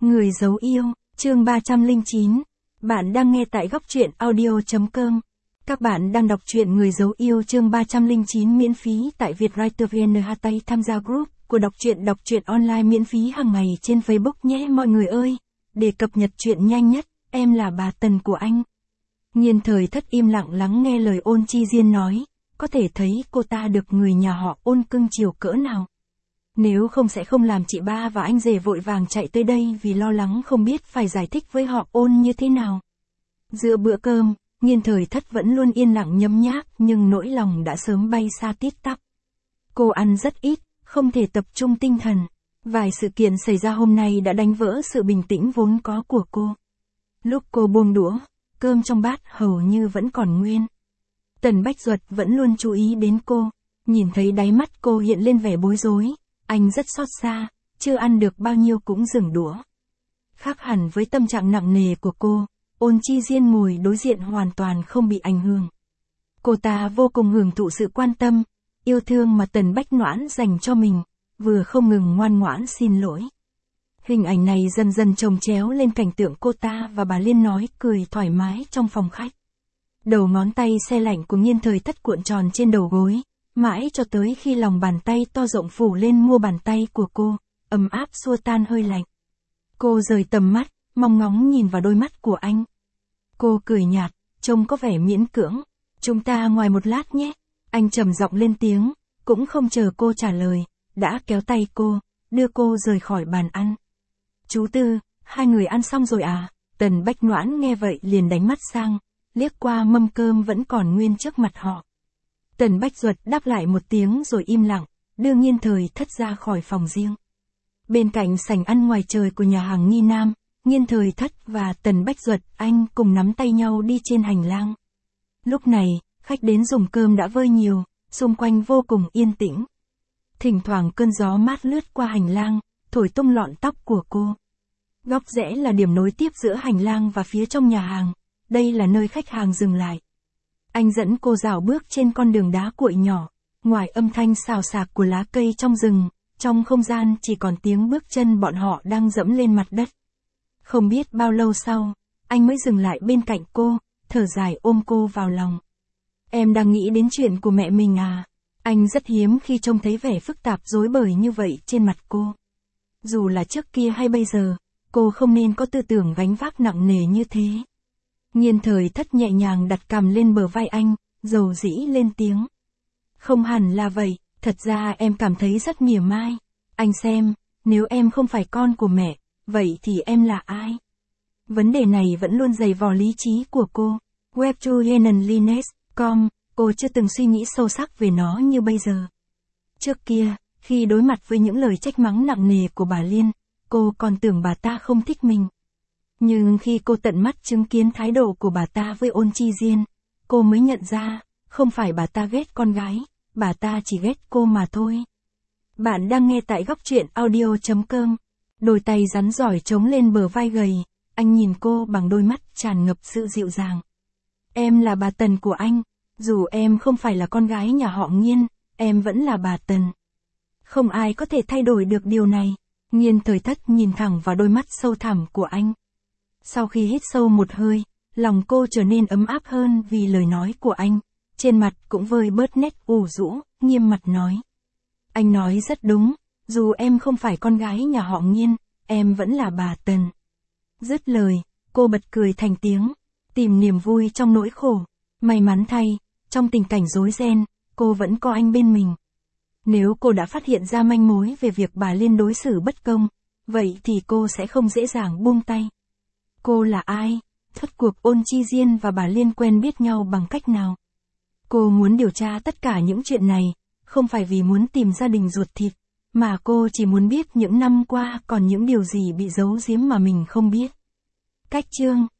Người giấu yêu, chương 309. Bạn đang nghe tại góc truyện audio.com. Các bạn đang đọc truyện Người giấu yêu chương 309 miễn phí tại Vietwriter VN. Tham gia group của đọc truyện online miễn phí hàng ngày trên Facebook nhé mọi người ơi. Để cập nhật truyện nhanh nhất, em là bà Tần của anh. Nhiên Thời Thất im lặng lắng nghe lời Ôn Chi Diên nói, có thể thấy cô ta được người nhà họ Ôn cưng chiều cỡ nào. Nếu không sẽ không làm chị ba và anh rể vội vàng chạy tới đây vì lo lắng không biết phải giải thích với họ Ôn như thế nào. Giữa bữa cơm, Nhiên Thời Thất vẫn luôn yên lặng nhấm nháp nhưng nỗi lòng đã sớm bay xa tít tắp. Cô ăn rất ít, không thể tập trung tinh thần. Vài sự kiện xảy ra hôm nay đã đánh vỡ sự bình tĩnh vốn có của cô. Lúc cô buông đũa, cơm trong bát hầu như vẫn còn nguyên. Tần Bách Duật vẫn luôn chú ý đến cô, nhìn thấy đáy mắt cô hiện lên vẻ bối rối. Anh rất xót xa, chưa ăn được bao nhiêu cũng dừng đũa. Khác hẳn với tâm trạng nặng nề của cô, Ôn Chi Diên ngồi đối diện hoàn toàn không bị ảnh hưởng. Cô ta vô cùng hưởng thụ sự quan tâm, yêu thương mà Tần Bách Noãn dành cho mình, vừa không ngừng ngoan ngoãn xin lỗi. Hình ảnh này dần dần chồng chéo lên cảnh tượng cô ta và bà Liên nói cười thoải mái trong phòng khách. Đầu ngón tay se lạnh của Nhiên Thời Thất cuộn tròn trên đầu gối. Mãi cho tới khi lòng bàn tay to rộng phủ lên mu bàn tay của cô, ấm áp xua tan hơi lạnh. Cô rời tầm mắt, mong ngóng nhìn vào đôi mắt của anh. Cô cười nhạt, trông có vẻ miễn cưỡng. Chúng ta ngoài một lát nhé. Anh trầm giọng lên tiếng, cũng không chờ cô trả lời, đã kéo tay cô, đưa cô rời khỏi bàn ăn. Chú Tư, hai người ăn xong rồi à? Tần Bách Noãn nghe vậy liền đánh mắt sang, liếc qua mâm cơm vẫn còn nguyên trước mặt họ. Tần Bách Duật đáp lại một tiếng rồi im lặng, đưa Nhiên Thời Thất ra khỏi phòng riêng. Bên cạnh sảnh ăn ngoài trời của nhà hàng Nghi Nam, Nhiên Thời Thất và Tần Bách Duật anh cùng nắm tay nhau đi trên hành lang. Lúc này, khách đến dùng cơm đã vơi nhiều, xung quanh vô cùng yên tĩnh. Thỉnh thoảng cơn gió mát lướt qua hành lang, thổi tung lọn tóc của cô. Góc rẽ là điểm nối tiếp giữa hành lang và phía trong nhà hàng, đây là nơi khách hàng dừng lại. Anh dẫn cô dạo bước trên con đường đá cuội nhỏ, ngoài âm thanh xào xạc của lá cây trong rừng, trong không gian chỉ còn tiếng bước chân bọn họ đang dẫm lên mặt đất. Không biết bao lâu sau, anh mới dừng lại bên cạnh cô, thở dài ôm cô vào lòng. Em đang nghĩ đến chuyện của mẹ mình à? Anh rất hiếm khi trông thấy vẻ phức tạp rối bời như vậy trên mặt cô. Dù là trước kia hay bây giờ, cô không nên có tư tưởng gánh vác nặng nề như thế. Nhiên Thời Thất nhẹ nhàng đặt cằm lên bờ vai anh, dầu dĩ lên tiếng. Không hẳn là vậy, thật ra em cảm thấy rất mỉa mai. Anh xem, nếu em không phải con của mẹ, vậy thì em là ai? Vấn đề này vẫn luôn dày vò lý trí của cô. Webtoyenanlines.com, cô chưa từng suy nghĩ sâu sắc về nó như bây giờ. Trước kia, khi đối mặt với những lời trách mắng nặng nề của bà Liên, cô còn tưởng bà ta không thích mình. Nhưng khi cô tận mắt chứng kiến thái độ của bà ta với Ôn Chi Diên, cô mới nhận ra, không phải bà ta ghét con gái, bà ta chỉ ghét cô mà thôi. Bạn đang nghe tại góc truyện audio.com. Đôi tay rắn giỏi chống lên bờ vai gầy, anh nhìn cô bằng đôi mắt tràn ngập sự dịu dàng. Em là bà Tần của anh, dù em không phải là con gái nhà họ Nghiên, em vẫn là bà Tần. Không ai có thể thay đổi được điều này. Nhiên Thời Thất nhìn thẳng vào đôi mắt sâu thẳm của anh. Sau khi hít sâu một hơi, lòng cô trở nên ấm áp hơn vì lời nói của anh, trên mặt cũng vơi bớt nét ủ rũ, nghiêm mặt nói. Anh nói rất đúng, dù em không phải con gái nhà họ Nghiên, em vẫn là bà Tần. Dứt lời, cô bật cười thành tiếng, tìm niềm vui trong nỗi khổ. May mắn thay, trong tình cảnh rối ren, cô vẫn có anh bên mình. Nếu cô đã phát hiện ra manh mối về việc bà Liên đối xử bất công, vậy thì cô sẽ không dễ dàng buông tay. Cô là ai? Rốt cuộc Ôn Chi Diên và bà Liên quen biết nhau bằng cách nào? Cô muốn điều tra tất cả những chuyện này, không phải vì muốn tìm gia đình ruột thịt, mà cô chỉ muốn biết những năm qua còn những điều gì bị giấu giếm mà mình không biết. Cách chương